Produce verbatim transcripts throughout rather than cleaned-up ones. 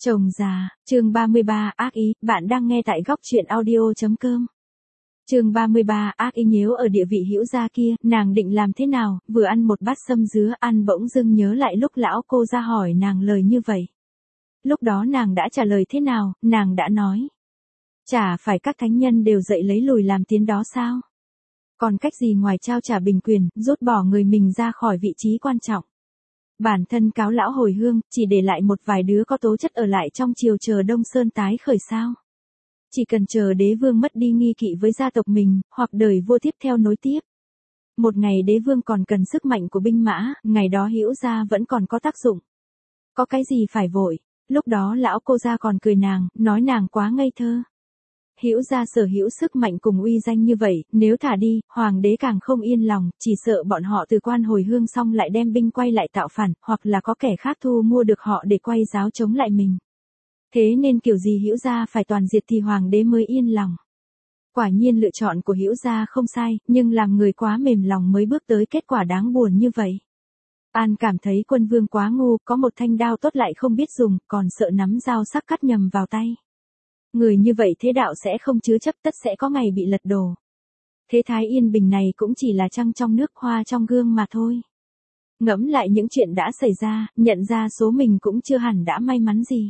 Chồng già, chương ba mươi ba, ác ý, bạn đang nghe tại góc truyện audio.com. Chương ba mươi ba, ác ý nhếu ở địa vị hữu gia kia, nàng định làm thế nào, vừa ăn một bát sâm dứa ăn bỗng dưng nhớ lại lúc lão cô ra hỏi nàng lời như vậy. Lúc đó nàng đã trả lời thế nào, nàng đã nói. Chả phải các thánh nhân đều dậy lấy lùi làm tiến đó sao? Còn cách gì ngoài trao trả bình quyền, rút bỏ người mình ra khỏi vị trí quan trọng. Bản thân cáo lão hồi hương, chỉ để lại một vài đứa có tố chất ở lại trong triều chờ Đông Sơn tái khởi sao. Chỉ cần chờ đế vương mất đi nghi kỵ với gia tộc mình, hoặc đời vua tiếp theo nối tiếp. Một ngày đế vương còn cần sức mạnh của binh mã, ngày đó hữu gia vẫn còn có tác dụng. Có cái gì phải vội, lúc đó lão cô gia còn cười nàng, nói nàng quá ngây thơ. Hữu gia sở hữu sức mạnh cùng uy danh như vậy, nếu thả đi, hoàng đế càng không yên lòng, chỉ sợ bọn họ từ quan hồi hương xong lại đem binh quay lại tạo phản, hoặc là có kẻ khác thu mua được họ để quay giáo chống lại mình. Thế nên kiểu gì hữu gia phải toàn diệt thì hoàng đế mới yên lòng. Quả nhiên lựa chọn của hữu gia không sai, nhưng làm người quá mềm lòng mới bước tới kết quả đáng buồn như vậy. An cảm thấy quân vương quá ngu, có một thanh đao tốt lại không biết dùng, còn sợ nắm dao sắc cắt nhầm vào tay. Người như vậy thế đạo sẽ không chứa chấp, tất sẽ có ngày bị lật đổ. Thế thái yên bình này cũng chỉ là trăng trong nước, hoa trong gương mà thôi. Ngẫm lại những chuyện đã xảy ra, nhận ra số mình cũng chưa hẳn đã may mắn gì.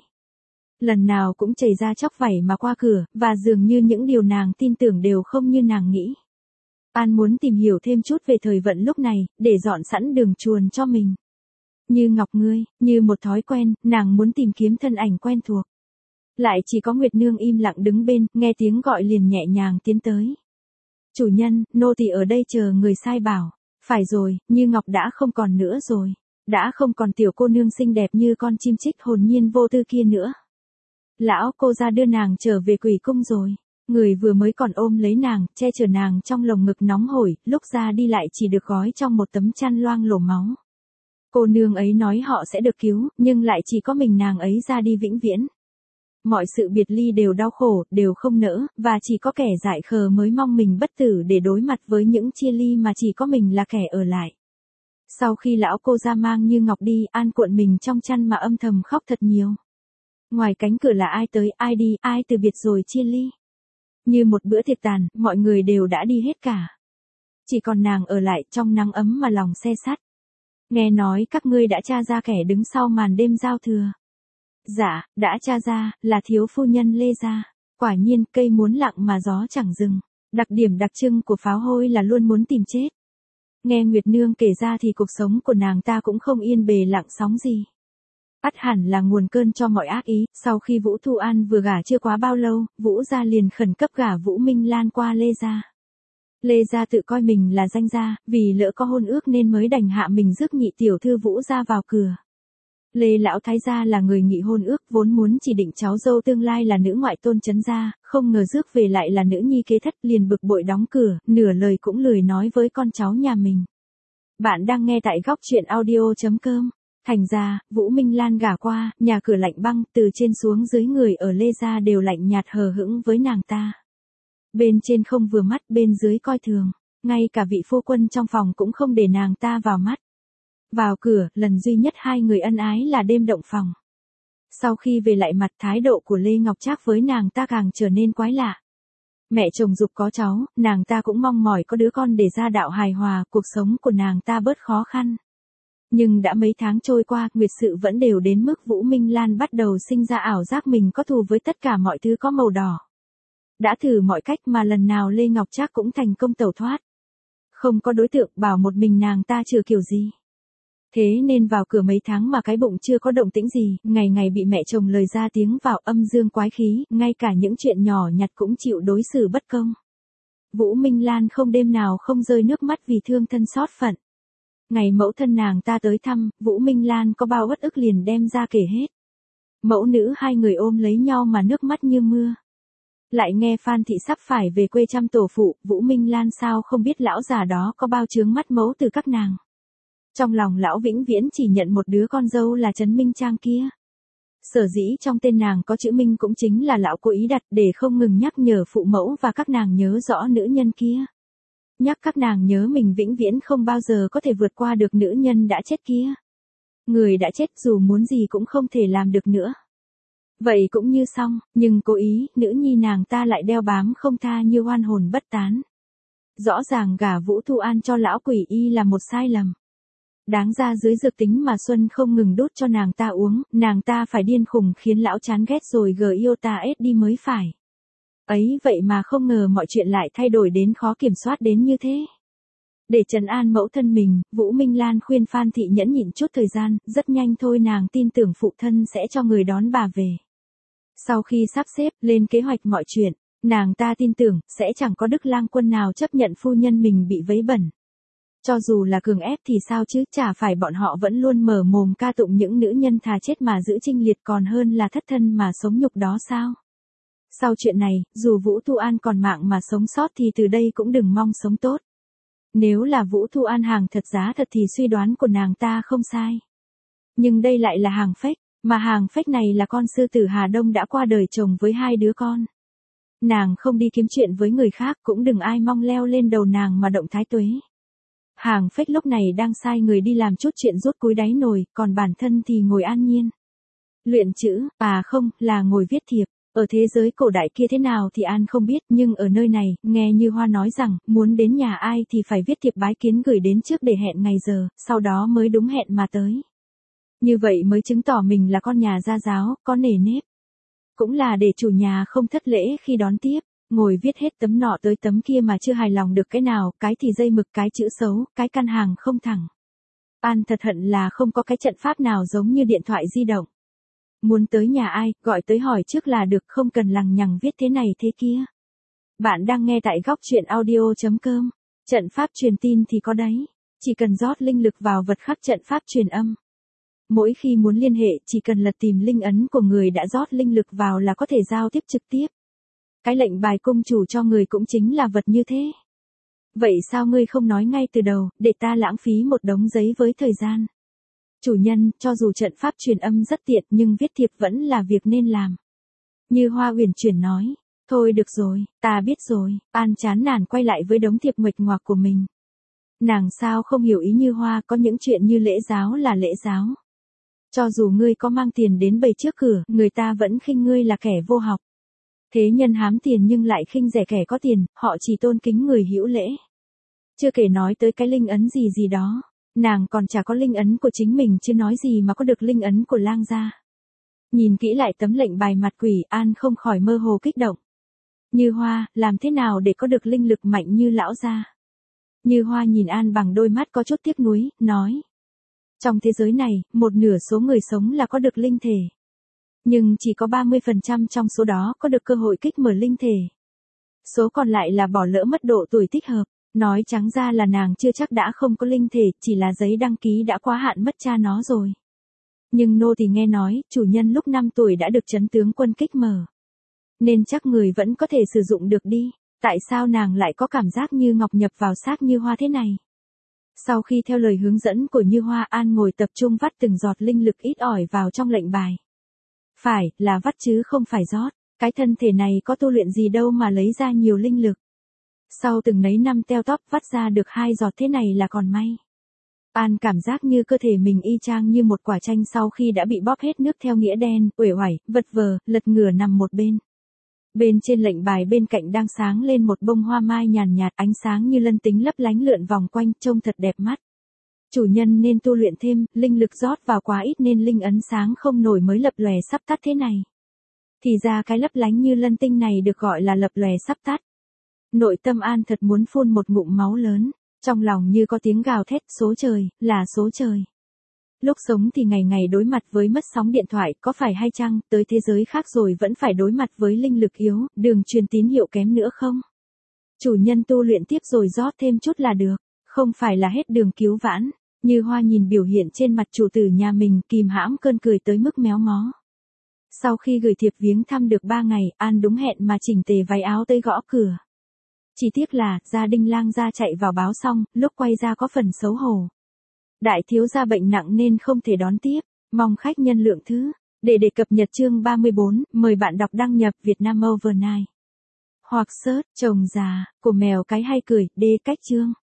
Lần nào cũng chảy ra chóc vảy mà qua cửa, và dường như những điều nàng tin tưởng đều không như nàng nghĩ. An muốn tìm hiểu thêm chút về thời vận lúc này, để dọn sẵn đường chuồn cho mình. Như ngọc ngươi, như một thói quen, nàng muốn tìm kiếm thân ảnh quen thuộc. Lại chỉ có Nguyệt Nương im lặng đứng bên, nghe tiếng gọi liền nhẹ nhàng tiến tới. Chủ nhân, nô tỳ ở đây chờ người sai bảo. Phải rồi, Như Ngọc đã không còn nữa rồi. Đã không còn tiểu cô nương xinh đẹp như con chim chích hồn nhiên vô tư kia nữa. Lão cô ra đưa nàng trở về Quỷ cung rồi. Người vừa mới còn ôm lấy nàng, che chở nàng trong lồng ngực nóng hổi, lúc ra đi lại chỉ được gói trong một tấm chăn loang lổ máu. Cô nương ấy nói họ sẽ được cứu, nhưng lại chỉ có mình nàng ấy ra đi vĩnh viễn. Mọi sự biệt ly đều đau khổ, đều không nỡ, và chỉ có kẻ dại khờ mới mong mình bất tử để đối mặt với những chia ly mà chỉ có mình là kẻ ở lại. Sau khi lão cô ra mang Như Ngọc đi, An cuộn mình trong chăn mà âm thầm khóc thật nhiều. Ngoài cánh cửa là ai tới, ai đi, ai từ biệt rồi chia ly. Như một bữa tiệc tàn, mọi người đều đã đi hết cả. Chỉ còn nàng ở lại trong nắng ấm mà lòng se sắt. Nghe nói các ngươi đã tra ra kẻ đứng sau màn đêm giao thừa. Dạ, đã tra ra, là thiếu phu nhân Lê Gia. Quả nhiên, cây muốn lặng mà gió chẳng dừng. Đặc điểm đặc trưng của pháo hôi là luôn muốn tìm chết. Nghe Nguyệt Nương kể ra thì cuộc sống của nàng ta cũng không yên bề lặng sóng gì. Ắt hẳn là nguồn cơn cho mọi ác ý. Sau khi Vũ Thu An vừa gả chưa quá bao lâu, Vũ Gia liền khẩn cấp gả Vũ Minh Lan qua Lê Gia. Lê Gia tự coi mình là danh gia, vì lỡ có hôn ước nên mới đành hạ mình rước nhị tiểu thư Vũ Gia vào cửa. Lê lão thái gia là người nghị hôn ước, vốn muốn chỉ định cháu dâu tương lai là nữ ngoại tôn trấn gia, không ngờ rước về lại là nữ nhi kế thất, liền bực bội đóng cửa, nửa lời cũng lười nói với con cháu nhà mình. Bạn đang nghe tại góc truyện audio.com. Thành ra, Vũ Minh Lan gả qua, nhà cửa lạnh băng, từ trên xuống dưới người ở Lê Gia đều lạnh nhạt hờ hững với nàng ta. Bên trên không vừa mắt, bên dưới coi thường, ngay cả vị phu quân trong phòng cũng không để nàng ta vào mắt. Vào cửa, lần duy nhất hai người ân ái là đêm động phòng. Sau khi về lại mặt, thái độ của Lê Ngọc Trác với nàng ta càng trở nên quái lạ. Mẹ chồng giục có cháu, nàng ta cũng mong mỏi có đứa con để gia đạo hài hòa, cuộc sống của nàng ta bớt khó khăn. Nhưng đã mấy tháng trôi qua, nguyệt sự vẫn đều đến mức Vũ Minh Lan bắt đầu sinh ra ảo giác mình có thù với tất cả mọi thứ có màu đỏ. Đã thử mọi cách mà lần nào Lê Ngọc Trác cũng thành công tẩu thoát. Không có đối tượng, bảo một mình nàng ta chừa kiểu gì. Thế nên vào cửa mấy tháng mà cái bụng chưa có động tĩnh gì, ngày ngày bị mẹ chồng lời ra tiếng vào, âm dương quái khí, ngay cả những chuyện nhỏ nhặt cũng chịu đối xử bất công. Vũ Minh Lan không đêm nào không rơi nước mắt vì thương thân xót phận. Ngày mẫu thân nàng ta tới thăm, Vũ Minh Lan có bao uất ức liền đem ra kể hết. Mẫu nữ hai người ôm lấy nhau mà nước mắt như mưa. Lại nghe Phan Thị sắp phải về quê chăm tổ phụ, Vũ Minh Lan sao không biết lão già đó có bao chướng mắt mẫu từ các nàng. Trong lòng lão vĩnh viễn chỉ nhận một đứa con dâu là Trấn Minh Trang kia. Sở dĩ trong tên nàng có chữ Minh cũng chính là lão cố ý đặt để không ngừng nhắc nhở phụ mẫu và các nàng nhớ rõ nữ nhân kia. Nhắc các nàng nhớ mình vĩnh viễn không bao giờ có thể vượt qua được nữ nhân đã chết kia. Người đã chết dù muốn gì cũng không thể làm được nữa. Vậy cũng như xong, nhưng cố ý, nữ nhi nàng ta lại đeo bám không tha như oan hồn bất tán. Rõ ràng gả Vũ Thu An cho lão quỷ y là một sai lầm. Đáng ra dưới dược tính mà Xuân không ngừng đút cho nàng ta uống, nàng ta phải điên khùng khiến lão chán ghét rồi gờ yêu ta ết đi mới phải. Ấy vậy mà không ngờ mọi chuyện lại thay đổi đến khó kiểm soát đến như thế. Để trấn an mẫu thân mình, Vũ Minh Lan khuyên Phan Thị nhẫn nhịn chút thời gian, rất nhanh thôi nàng tin tưởng phụ thân sẽ cho người đón bà về. Sau khi sắp xếp, lên kế hoạch mọi chuyện, nàng ta tin tưởng, sẽ chẳng có Đức Lang Quân nào chấp nhận phu nhân mình bị vấy bẩn. Cho dù là cường ép thì sao chứ, chả phải bọn họ vẫn luôn mở mồm ca tụng những nữ nhân thà chết mà giữ trinh liệt còn hơn là thất thân mà sống nhục đó sao? Sau chuyện này, dù Vũ Thu An còn mạng mà sống sót thì từ đây cũng đừng mong sống tốt. Nếu là Vũ Thu An hàng thật giá thật thì suy đoán của nàng ta không sai. Nhưng đây lại là hàng fake, mà hàng fake này là con sư tử Hà Đông đã qua đời chồng với hai đứa con. Nàng không đi kiếm chuyện với người khác cũng đừng ai mong leo lên đầu nàng mà động thái tuế. Hàng fake lúc này đang sai người đi làm chút chuyện rút cúi đáy nồi, còn bản thân thì ngồi an nhiên. Luyện chữ, à không, là ngồi viết thiệp. Ở thế giới cổ đại kia thế nào thì An không biết, nhưng ở nơi này, nghe Như Hoa nói rằng, muốn đến nhà ai thì phải viết thiệp bái kiến gửi đến trước để hẹn ngày giờ, sau đó mới đúng hẹn mà tới. Như vậy mới chứng tỏ mình là con nhà gia giáo, có nề nếp. Cũng là để chủ nhà không thất lễ khi đón tiếp, ngồi viết hết tấm nọ tới tấm kia mà chưa hài lòng được cái nào, cái thì dây mực, cái chữ xấu, cái căn hàng không thẳng. An thật hận là không có cái trận pháp nào giống như điện thoại di động. Muốn tới nhà ai, gọi tới hỏi trước là được, không cần lằng nhằng viết thế này thế kia. Bạn đang nghe tại góc truyện audio chấm com. Trận pháp truyền tin thì có đấy. Chỉ cần rót linh lực vào vật khắc trận pháp truyền âm. Mỗi khi muốn liên hệ, chỉ cần lật tìm linh ấn của người đã rót linh lực vào là có thể giao tiếp trực tiếp. Cái lệnh bài cung chủ cho người cũng chính là vật như thế. Vậy sao ngươi không nói ngay từ đầu, để ta lãng phí một đống giấy với thời gian? Chủ nhân, cho dù trận pháp truyền âm rất tiện nhưng viết thiệp vẫn là việc nên làm. Như Hoa uyển chuyển nói. Thôi được rồi, ta biết rồi. An chán nản quay lại với đống thiệp nguệch ngoạc của mình. Nàng sao không hiểu ý Như Hoa, có những chuyện như lễ giáo là lễ giáo. Cho dù ngươi có mang tiền đến bày trước cửa, người ta vẫn khinh ngươi là kẻ vô học. Thế nhân hám tiền nhưng lại khinh rẻ kẻ có tiền, họ chỉ tôn kính người hữu lễ. Chưa kể nói tới cái linh ấn gì gì đó. Nàng còn chả có linh ấn của chính mình chứ nói gì mà có được linh ấn của Lang gia. Nhìn kỹ lại tấm lệnh bài mặt quỷ, An không khỏi mơ hồ kích động. Như Hoa, làm thế nào để có được linh lực mạnh như lão gia? Như Hoa nhìn An bằng đôi mắt có chút tiếc nuối, nói. Trong thế giới này, một nửa số người sống là có được linh thể. Nhưng chỉ có ba mươi phần trăm trong số đó có được cơ hội kích mở linh thể. Số còn lại là bỏ lỡ mất độ tuổi thích hợp. Nói trắng ra là nàng chưa chắc đã không có linh thể, chỉ là giấy đăng ký đã quá hạn mất cha nó rồi. Nhưng nô thì nghe nói, chủ nhân lúc năm tuổi đã được chấn tướng quân kích mở. Nên chắc người vẫn có thể sử dụng được đi. Tại sao nàng lại có cảm giác như ngọc nhập vào xác Như Hoa thế này? Sau khi theo lời hướng dẫn của Như Hoa, An ngồi tập trung vắt từng giọt linh lực ít ỏi vào trong lệnh bài. Phải, là vắt chứ không phải rót. Cái thân thể này có tu luyện gì đâu mà lấy ra nhiều linh lực. Sau từng nấy năm teo tóp vắt ra được hai giọt thế này là còn may. An cảm giác như cơ thể mình y chang như một quả chanh sau khi đã bị bóp hết nước theo nghĩa đen, uể oải, vật vờ, lật ngửa nằm một bên. Bên trên lệnh bài bên cạnh đang sáng lên một bông hoa mai nhàn nhạt, ánh sáng như lân tính lấp lánh lượn vòng quanh, trông thật đẹp mắt. Chủ nhân nên tu luyện thêm, linh lực rót vào quá ít nên linh ấn sáng không nổi mới lập lòe sắp tắt thế này. Thì ra cái lấp lánh như lân tinh này được gọi là lập lòe sắp tắt. Nội tâm An thật muốn phun một ngụm máu lớn, trong lòng như có tiếng gào thét, số trời, là số trời. Lúc sống thì ngày ngày đối mặt với mất sóng điện thoại, có phải hay chăng, tới thế giới khác rồi vẫn phải đối mặt với linh lực yếu, đường truyền tín hiệu kém nữa không? Chủ nhân tu luyện tiếp rồi rót thêm chút là được, không phải là hết đường cứu vãn. Như Hoa nhìn biểu hiện trên mặt chủ tử nhà mình, kìm hãm cơn cười tới mức méo mó. Sau khi gửi thiệp viếng thăm được ba ngày, An đúng hẹn mà chỉnh tề váy áo tới gõ cửa. Chỉ tiếc là, gia đình Lang gia chạy vào báo xong, lúc quay ra có phần xấu hổ. Đại thiếu gia bệnh nặng nên không thể đón tiếp, mong khách nhân lượng thứ. Để đề cập nhật chương ba mươi bốn, mời bạn đọc đăng nhập Vietnam Overnight. Hoặc search, chồng già, của mèo cái hay cười, đê cách chương.